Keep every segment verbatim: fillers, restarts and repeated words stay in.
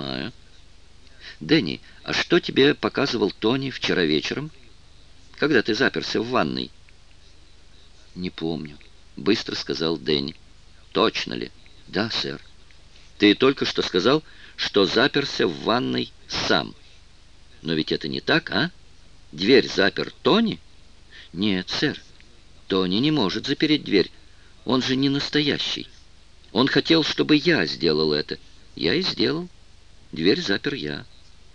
понимаю. Дэнни, а что тебе показывал Тони вчера вечером, когда ты заперся в ванной? Не помню, быстро сказал Дэнни. Точно ли? Да, сэр. Ты только что сказал, что заперся в ванной сам. Но ведь это не так, а? Дверь запер Тони? Нет, сэр. Тони не может запереть дверь. Он же не настоящий. Он хотел, чтобы я сделал это. Я и сделал. Дверь запер я.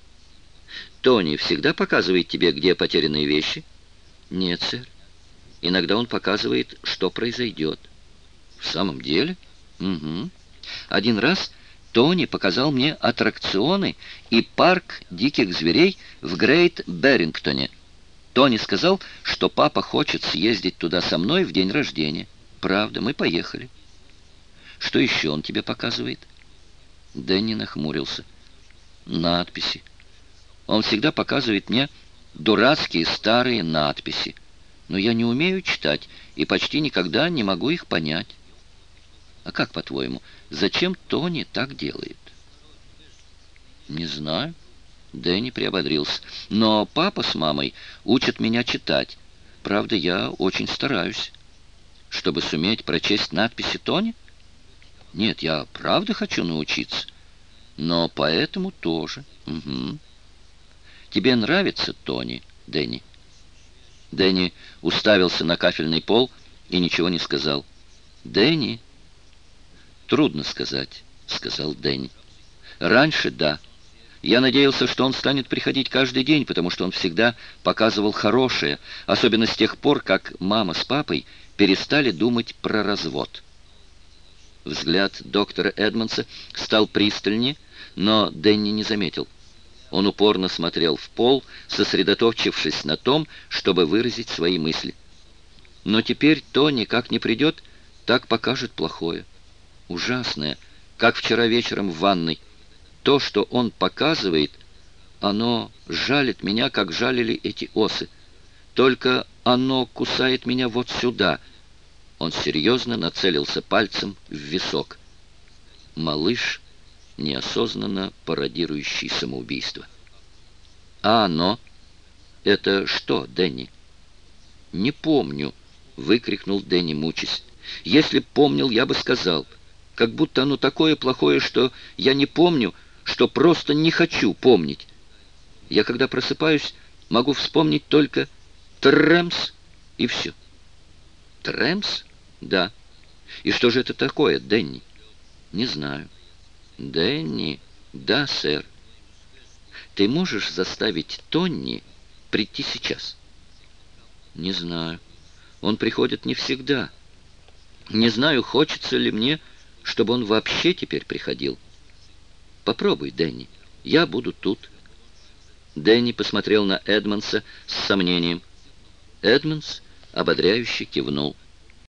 Тони всегда показывает тебе, где потерянные вещи? Нет, сэр. Иногда он показывает, что произойдет. В самом деле? Угу. Один раз Тони показал мне аттракционы и парк диких зверей в Грейт-Беррингтоне. Тони сказал, что папа хочет съездить туда со мной в день рождения. Правда, мы поехали. Что еще он тебе показывает? Дэнни нахмурился. Надписи. Он всегда показывает мне дурацкие старые надписи. Но я не умею читать и почти никогда не могу их понять. А как, по-твоему, зачем Тони так делает? Не знаю. Дэнни приободрился. Но папа с мамой учат меня читать. Правда, я очень стараюсь. Чтобы суметь прочесть надписи Тони? Нет, я правда хочу научиться. Но поэтому тоже. Угу. Тебе нравится Тони, Дэнни? Дэнни уставился на кафельный пол и ничего не сказал. Дэнни? Трудно сказать, сказал Дэнни. Раньше да. Я надеялся, что он станет приходить каждый день, потому что он всегда показывал хорошее, особенно с тех пор, как мама с папой перестали думать про развод. Взгляд доктора Эдмонса стал пристальнее, но Дэнни не заметил. Он упорно смотрел в пол, сосредоточившись на том, чтобы выразить свои мысли. Но теперь то никак не придет, так покажет плохое. Ужасное, как вчера вечером в ванной. То, что он показывает, оно жалит меня, как жалили эти осы. Только оно кусает меня вот сюда. Он серьезно нацелился пальцем в висок. Малыш, неосознанно пародирующий самоубийство. А оно? Это что, Дэнни? Не помню, выкрикнул Дэнни, мучаясь. Если б помнил, я бы сказал. Как будто оно такое плохое, что я не помню, что просто не хочу помнить. Я, когда просыпаюсь, могу вспомнить только Трэмс и все. Трэмс? Да. И что же это такое, Дэнни? Не знаю. Дэнни? Да, сэр. Ты можешь заставить Тонни прийти сейчас? Не знаю. Он приходит не всегда. Не знаю, хочется ли мне, чтобы он вообще теперь приходил. Попробуй, Дэнни. Я буду тут. Дэнни посмотрел на Эдмонса с сомнением. Эдмонс ободряюще кивнул.